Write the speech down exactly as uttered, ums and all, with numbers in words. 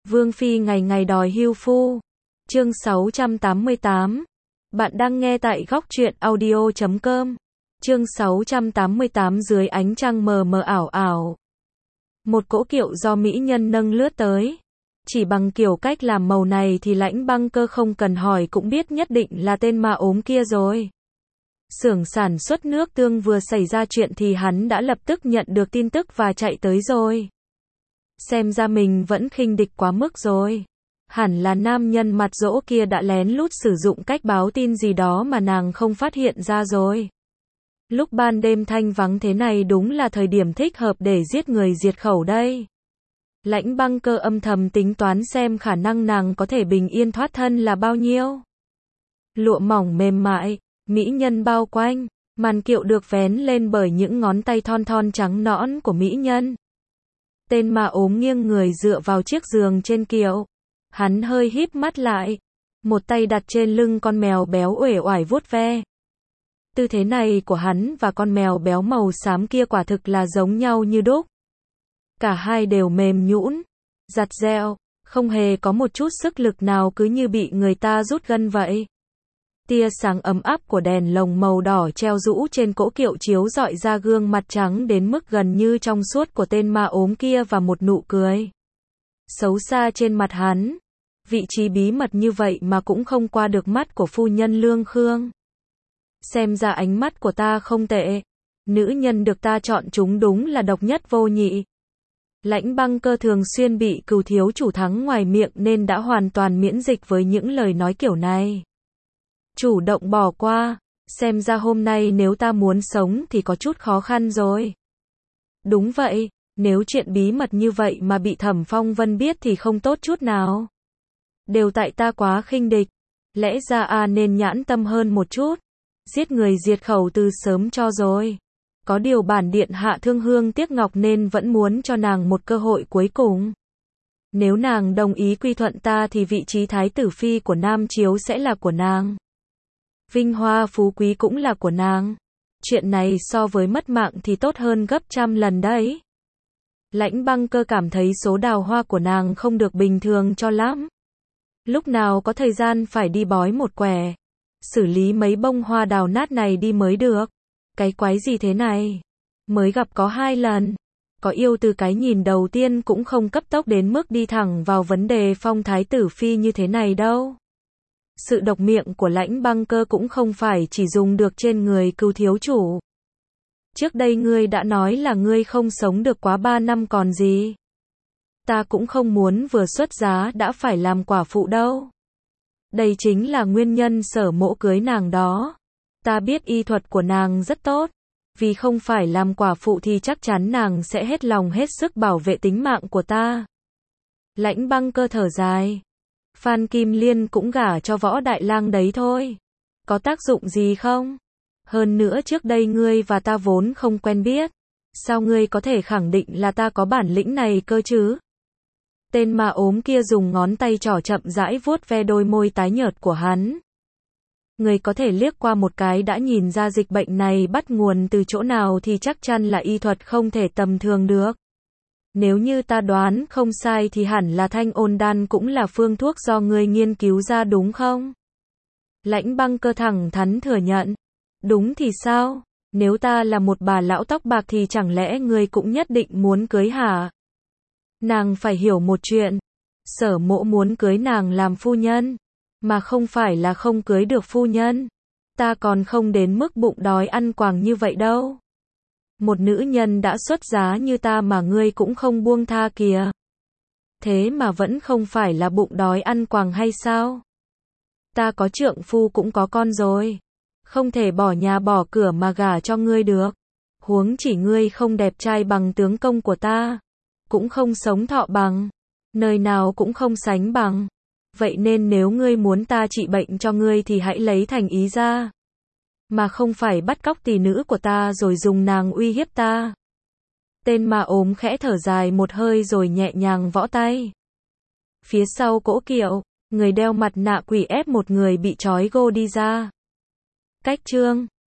Vương Phi ngày ngày đòi hưu phu. Chương sáu trăm tám mươi tám. Bạn đang nghe tại góc truyện audio chấm com. Chương sáu trăm tám mươi tám dưới ánh trăng mờ mờ ảo ảo. Một cỗ kiệu do mỹ nhân nâng lướt tới. Chỉ bằng kiểu cách làm màu này thì Lãnh Băng Cơ không cần hỏi cũng biết nhất định là tên ma ốm kia rồi. Xưởng sản xuất nước tương vừa xảy ra chuyện thì hắn đã lập tức nhận được tin tức và chạy tới rồi. Xem ra mình vẫn khinh địch quá mức rồi. Hẳn là nam nhân mặt dỗ kia đã lén lút sử dụng cách báo tin gì đó mà nàng không phát hiện ra rồi. Lúc ban đêm thanh vắng thế này đúng là thời điểm thích hợp để giết người diệt khẩu đây. Lãnh Băng Cơ âm thầm tính toán xem khả năng nàng có thể bình yên thoát thân là bao nhiêu. Lụa mỏng mềm mại, mỹ nhân bao quanh, màn kiệu được vén lên bởi những ngón tay thon thon trắng nõn của mỹ nhân. Tên ma ốm nghiêng người dựa vào chiếc giường trên kiệu. Hắn hơi híp mắt lại, một tay đặt trên lưng con mèo béo uể oải vuốt ve. Tư thế này của hắn và con mèo béo màu xám kia quả thực là giống nhau như đúc. Cả hai đều mềm nhũn, giặt giẹo, không hề có một chút sức lực nào, cứ như bị người ta rút gân vậy. Tia sáng ấm áp của đèn lồng màu đỏ treo rũ trên cỗ kiệu chiếu rọi ra gương mặt trắng đến mức gần như trong suốt của tên ma ốm kia và một nụ cười xấu xa trên mặt hắn. Vị trí bí mật như vậy mà cũng không qua được mắt của phu nhân Lương Khương. Xem ra ánh mắt của ta không tệ. Nữ nhân được ta chọn chúng đúng là độc nhất vô nhị. Lãnh Băng Cơ thường xuyên bị cừu thiếu chủ thắng ngoài miệng nên đã hoàn toàn miễn dịch với những lời nói kiểu này. Chủ động bỏ qua, xem ra hôm nay nếu ta muốn sống thì có chút khó khăn rồi. Đúng vậy, nếu chuyện bí mật như vậy mà bị Thẩm Phong Vân biết thì không tốt chút nào. Đều tại ta quá khinh địch, lẽ ra a nên nhãn tâm hơn một chút, giết người diệt khẩu từ sớm cho rồi. Có điều bản điện hạ thương hương tiếc ngọc nên vẫn muốn cho nàng một cơ hội cuối cùng. Nếu nàng đồng ý quy thuận ta thì vị trí thái tử phi của Nam Chiếu sẽ là của nàng. Vinh hoa phú quý cũng là của nàng. Chuyện này so với mất mạng thì tốt hơn gấp trăm lần đấy. Lãnh Băng Cơ cảm thấy số đào hoa của nàng không được bình thường cho lắm. Lúc nào có thời gian phải đi bói một quẻ, xử lý mấy bông hoa đào nát này đi mới được. Cái quái gì thế này? Mới gặp có hai lần. Có yêu từ cái nhìn đầu tiên cũng không cấp tốc đến mức đi thẳng vào vấn đề phong thái tử phi như thế này đâu. Sự độc miệng của Lãnh Băng Cơ cũng không phải chỉ dùng được trên người cừu thiếu chủ. Trước đây ngươi đã nói là ngươi không sống được quá ba năm còn gì. Ta cũng không muốn vừa xuất giá đã phải làm quả phụ đâu. Đây chính là nguyên nhân Sở Mộ cưới nàng đó. Ta biết y thuật của nàng rất tốt. Vì không phải làm quả phụ thì chắc chắn nàng sẽ hết lòng hết sức bảo vệ tính mạng của ta. Lãnh Băng Cơ thở dài. Phan Kim Liên cũng gả cho Võ Đại Lang đấy thôi. Có tác dụng gì không? Hơn nữa trước đây ngươi và ta vốn không quen biết. Sao ngươi có thể khẳng định là ta có bản lĩnh này cơ chứ? Tên ma ốm kia dùng ngón tay trỏ chậm rãi vuốt ve đôi môi tái nhợt của hắn. Người có thể liếc qua một cái đã nhìn ra dịch bệnh này bắt nguồn từ chỗ nào thì chắc chắn là y thuật không thể tầm thường được. Nếu như ta đoán không sai thì hẳn là thanh ôn đan cũng là phương thuốc do ngươi nghiên cứu ra đúng không? Lãnh Băng Cơ thẳng thắn thừa nhận. Đúng thì sao? Nếu ta là một bà lão tóc bạc thì chẳng lẽ ngươi cũng nhất định muốn cưới hả? Nàng phải hiểu một chuyện. Sở Mộ muốn cưới nàng làm phu nhân. Mà không phải là không cưới được phu nhân. Ta còn không đến mức bụng đói ăn quàng như vậy đâu. Một nữ nhân đã xuất giá như ta mà ngươi cũng không buông tha kìa. Thế mà vẫn không phải là bụng đói ăn quàng hay sao? Ta có trượng phu cũng có con rồi. Không thể bỏ nhà bỏ cửa mà gả cho ngươi được. Huống chỉ ngươi không đẹp trai bằng tướng công của ta. Cũng không sống thọ bằng. Nơi nào cũng không sánh bằng. Vậy nên nếu ngươi muốn ta trị bệnh cho ngươi thì hãy lấy thành ý ra. Mà không phải bắt cóc tỷ nữ của ta rồi dùng nàng uy hiếp ta. Tên ma ốm khẽ thở dài một hơi rồi nhẹ nhàng võ tay. Phía sau cỗ kiệu, người đeo mặt nạ quỷ ép một người bị trói gô đi ra. Cách chương